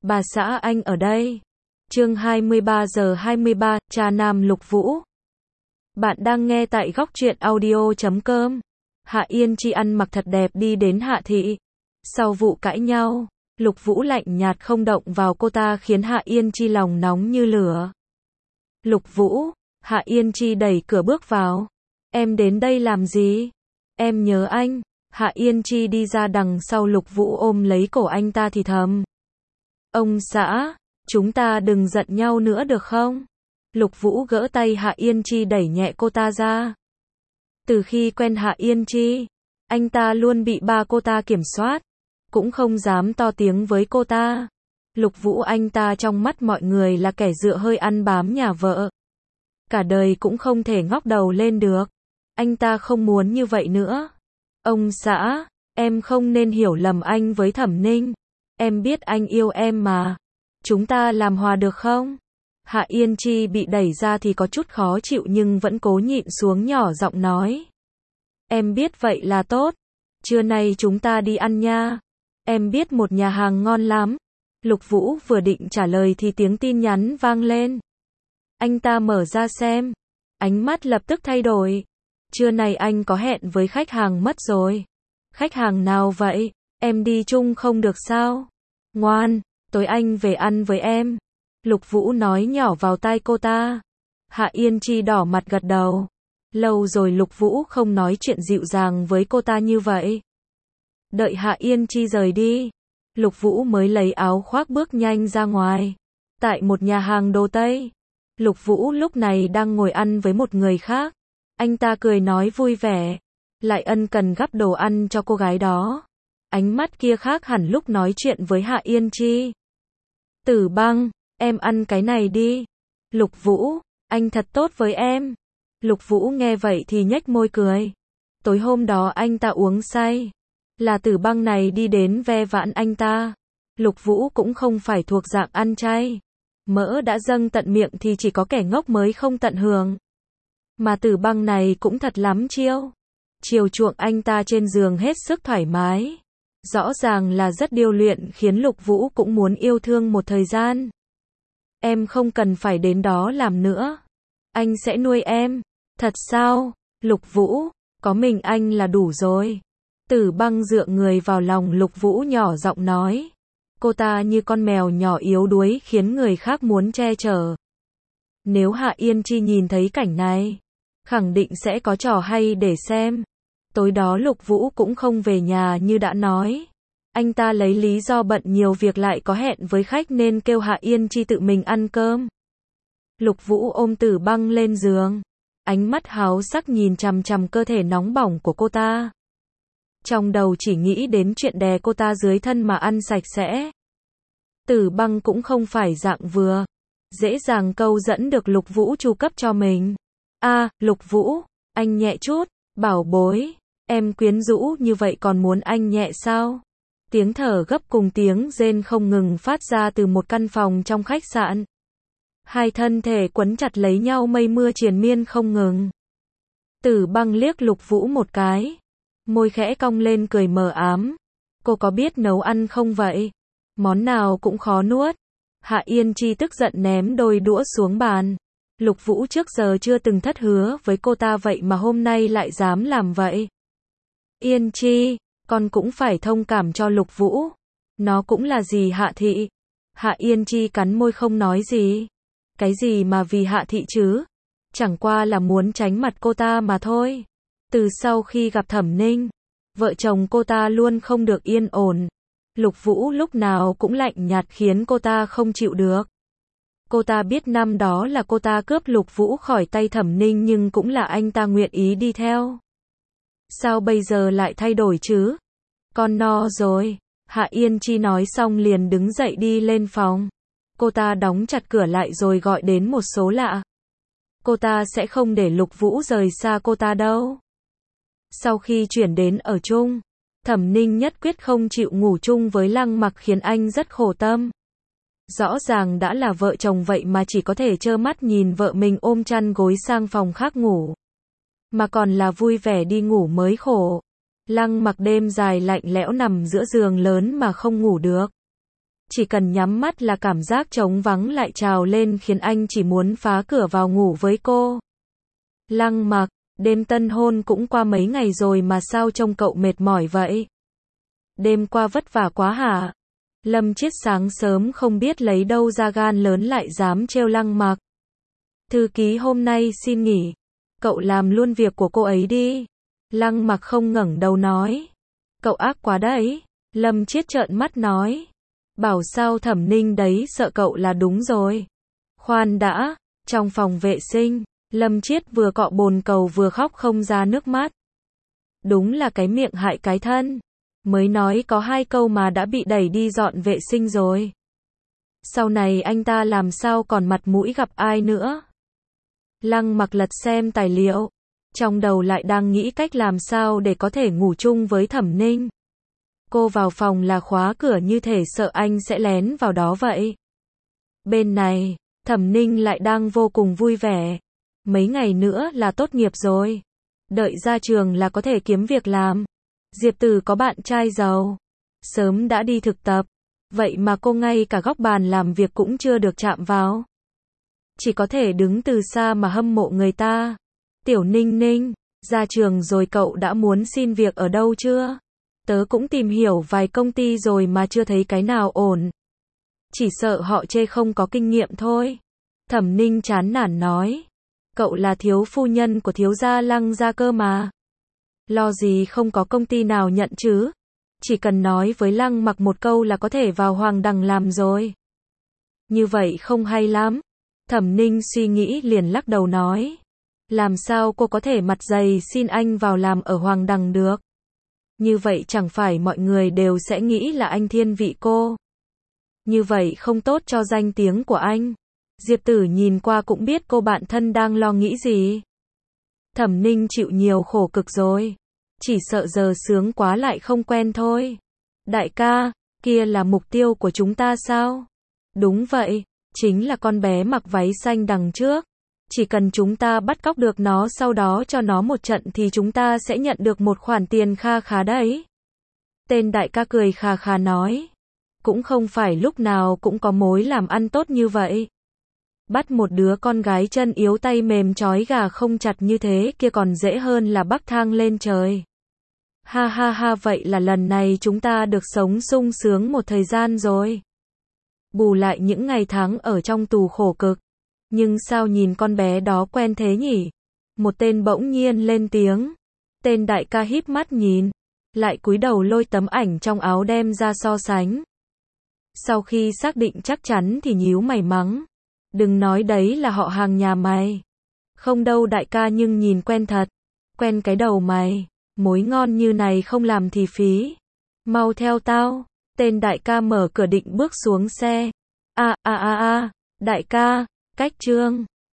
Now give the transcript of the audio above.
Bà xã anh ở đây. Chương 23 giờ 23, cha nam Lục Vũ. Bạn đang nghe tại góc truyện audio.com. Hạ Yên Chi ăn mặc thật đẹp đi đến Hạ Thị. Sau vụ cãi nhau, Lục Vũ lạnh nhạt không động vào cô ta khiến Hạ Yên Chi lòng nóng như lửa. Lục Vũ, Hạ Yên Chi đẩy cửa bước vào. Em đến đây làm gì? Em nhớ anh. Hạ Yên Chi đi ra đằng sau Lục Vũ ôm lấy cổ anh ta thì thầm. Ông xã, chúng ta đừng giận nhau nữa được không? Lục Vũ gỡ tay Hạ Yên Chi đẩy nhẹ cô ta ra. Từ khi quen Hạ Yên Chi, anh ta luôn bị ba cô ta kiểm soát, cũng không dám to tiếng với cô ta. Lục Vũ anh ta trong mắt mọi người là kẻ dựa hơi ăn bám nhà vợ. Cả đời cũng không thể ngóc đầu lên được. Anh ta không muốn như vậy nữa. Ông xã, em không nên hiểu lầm anh với Thẩm Ninh. Em biết anh yêu em mà. Chúng ta làm hòa được không? Hạ Yên Chi bị đẩy ra thì có chút khó chịu nhưng vẫn cố nhịn xuống nhỏ giọng nói. Em biết vậy là tốt. Trưa nay chúng ta đi ăn nha. Em biết một nhà hàng ngon lắm. Lục Vũ vừa định trả lời thì tiếng tin nhắn vang lên. Anh ta mở ra xem. Ánh mắt lập tức thay đổi. Trưa nay anh có hẹn với khách hàng mất rồi. Khách hàng nào vậy? Em đi chung không được sao? Ngoan, tối anh về ăn với em. Lục Vũ nói nhỏ vào tai cô ta. Hạ Yên Chi đỏ mặt gật đầu. Lâu rồi Lục Vũ không nói chuyện dịu dàng với cô ta như vậy. Đợi Hạ Yên Chi rời đi, Lục Vũ mới lấy áo khoác bước nhanh ra ngoài. Tại một nhà hàng đồ Tây, Lục Vũ lúc này đang ngồi ăn với một người khác. Anh ta cười nói vui vẻ, lại ân cần gắp đồ ăn cho cô gái đó. Ánh mắt kia khác hẳn lúc nói chuyện với Hạ Yên Chi. Tử Băng, em ăn cái này đi. Lục Vũ, anh thật tốt với em. Lục Vũ nghe vậy thì nhếch môi cười. Tối hôm đó anh ta uống say. Là Tử Băng này đi đến ve vãn anh ta. Lục Vũ cũng không phải thuộc dạng ăn chay. Mỡ đã dâng tận miệng thì chỉ có kẻ ngốc mới không tận hưởng. Mà Tử Băng này cũng thật lắm chiêu. Chiều chuộng anh ta trên giường hết sức thoải mái. Rõ ràng là rất điêu luyện khiến Lục Vũ cũng muốn yêu thương một thời gian. Em không cần phải đến đó làm nữa. Anh sẽ nuôi em. Thật sao? Lục Vũ, có mình anh là đủ rồi. Tử Băng dựa người vào lòng Lục Vũ nhỏ giọng nói. Cô ta như con mèo nhỏ yếu đuối khiến người khác muốn che chở. Nếu Hạ Yên Chi nhìn thấy cảnh này, khẳng định sẽ có trò hay để xem. Tối đó Lục Vũ cũng không về nhà như đã nói. Anh ta lấy lý do bận nhiều việc lại có hẹn với khách nên kêu Hạ Yên Chi tự mình ăn cơm. Lục Vũ ôm Tử Băng lên giường. Ánh mắt háo sắc nhìn chằm chằm cơ thể nóng bỏng của cô ta. Trong đầu chỉ nghĩ đến chuyện đè cô ta dưới thân mà ăn sạch sẽ. Tử Băng cũng không phải dạng vừa. Dễ dàng câu dẫn được Lục Vũ chu cấp cho mình. Lục Vũ, anh nhẹ chút, bảo bối. Em quyến rũ như vậy còn muốn anh nhẹ sao? Tiếng thở gấp cùng tiếng rên không ngừng phát ra từ một căn phòng trong khách sạn. Hai thân thể quấn chặt lấy nhau mây mưa triền miên không ngừng. Tử Băng liếc Lục Vũ một cái. Môi khẽ cong lên cười mờ ám. Cô có biết nấu ăn không vậy? Món nào cũng khó nuốt. Hạ Yên Chi tức giận ném đôi đũa xuống bàn. Lục Vũ trước giờ chưa từng thất hứa với cô ta vậy mà hôm nay lại dám làm vậy. Yên Chi, con cũng phải thông cảm cho Lục Vũ. Nó cũng là gì Hạ Thị. Hạ Yên Chi cắn môi không nói gì. Cái gì mà vì Hạ Thị chứ? Chẳng qua là muốn tránh mặt cô ta mà thôi. Từ sau khi gặp Thẩm Ninh, vợ chồng cô ta luôn không được yên ổn. Lục Vũ lúc nào cũng lạnh nhạt khiến cô ta không chịu được. Cô ta biết năm đó là cô ta cướp Lục Vũ khỏi tay Thẩm Ninh nhưng cũng là anh ta nguyện ý đi theo. Sao bây giờ lại thay đổi chứ? Con no rồi. Hạ Yên Chi nói xong liền đứng dậy đi lên phòng. Cô ta đóng chặt cửa lại rồi gọi đến một số lạ. Cô ta sẽ không để Lục Vũ rời xa cô ta đâu. Sau khi chuyển đến ở chung, Thẩm Ninh nhất quyết không chịu ngủ chung với Lăng Mặc khiến anh rất khổ tâm. Rõ ràng đã là vợ chồng vậy mà chỉ có thể trơ mắt nhìn vợ mình ôm chăn gối sang phòng khác ngủ. Mà còn là vui vẻ đi ngủ mới khổ. Lăng Mặc đêm dài lạnh lẽo nằm giữa giường lớn mà không ngủ được. Chỉ cần nhắm mắt là cảm giác trống vắng lại trào lên khiến anh chỉ muốn phá cửa vào ngủ với cô. Lăng Mặc, đêm tân hôn cũng qua mấy ngày rồi mà sao trông cậu mệt mỏi vậy? Đêm qua vất vả quá hả? Lâm Chiết sáng sớm không biết lấy đâu ra gan lớn lại dám trêu Lăng Mặc. Thư ký hôm nay xin nghỉ. Cậu làm luôn việc của cô ấy đi. Lăng Mặc không ngẩng đầu nói. Cậu ác quá đấy. Lâm Chiết trợn mắt nói. Bảo sao Thẩm Ninh đấy sợ cậu là đúng rồi. Khoan đã, trong phòng vệ sinh, Lâm Chiết vừa cọ bồn cầu vừa khóc không ra nước mắt. Đúng là cái miệng hại cái thân. Mới nói có 2 câu mà đã bị đẩy đi dọn vệ sinh rồi. Sau này anh ta làm sao còn mặt mũi gặp ai nữa. Lăng Mặc lật xem tài liệu. Trong đầu lại đang nghĩ cách làm sao để có thể ngủ chung với Thẩm Ninh. Cô vào phòng là khóa cửa như thể sợ anh sẽ lén vào đó vậy. Bên này, Thẩm Ninh lại đang vô cùng vui vẻ. Mấy ngày nữa là tốt nghiệp rồi. Đợi ra trường là có thể kiếm việc làm. Diệp Tử có bạn trai giàu. Sớm đã đi thực tập. Vậy mà cô ngay cả góc bàn làm việc cũng chưa được chạm vào. Chỉ có thể đứng từ xa mà hâm mộ người ta. Tiểu Ninh Ninh, ra trường rồi cậu đã muốn xin việc ở đâu chưa? Tớ cũng tìm hiểu vài công ty rồi mà chưa thấy cái nào ổn. Chỉ sợ họ chê không có kinh nghiệm thôi. Thẩm Ninh chán nản nói. Cậu là thiếu phu nhân của thiếu gia Lăng gia cơ mà. Lo gì không có công ty nào nhận chứ. Chỉ cần nói với Lăng Mặc một câu là có thể vào Hoàng Đằng làm rồi. Như vậy không hay lắm. Thẩm Ninh suy nghĩ liền lắc đầu nói. Làm sao cô có thể mặt dày xin anh vào làm ở Hoàng Đằng được? Như vậy chẳng phải mọi người đều sẽ nghĩ là anh thiên vị cô. Như vậy không tốt cho danh tiếng của anh. Diệp Tử nhìn qua cũng biết cô bạn thân đang lo nghĩ gì. Thẩm Ninh chịu nhiều khổ cực rồi. Chỉ sợ giờ sướng quá lại không quen thôi. Đại ca, kia là mục tiêu của chúng ta sao? Đúng vậy, chính là con bé mặc váy xanh đằng trước. Chỉ cần chúng ta bắt cóc được nó sau đó cho nó một trận thì chúng ta sẽ nhận được một khoản tiền kha khá đấy. Tên đại ca cười khà khà nói. Cũng không phải lúc nào cũng có mối làm ăn tốt như vậy. Bắt một đứa con gái chân yếu tay mềm trói gà không chặt như thế kia còn dễ hơn là bắc thang lên trời. Ha ha ha, vậy là lần này chúng ta được sống sung sướng một thời gian rồi. Bù lại những ngày tháng ở trong tù khổ cực. Nhưng sao nhìn con bé đó quen thế nhỉ? Một tên bỗng nhiên lên tiếng. Tên đại ca híp mắt nhìn. Lại cúi đầu lôi tấm ảnh trong áo đem ra so sánh. Sau khi xác định chắc chắn thì nhíu mày mắng. Đừng nói đấy là họ hàng nhà mày. Không đâu đại ca, nhưng nhìn quen thật. Quen cái đầu mày. Mối ngon như này không làm thì phí. Mau theo tao. Tên đại ca mở cửa định bước xuống xe. Đại ca, cách chương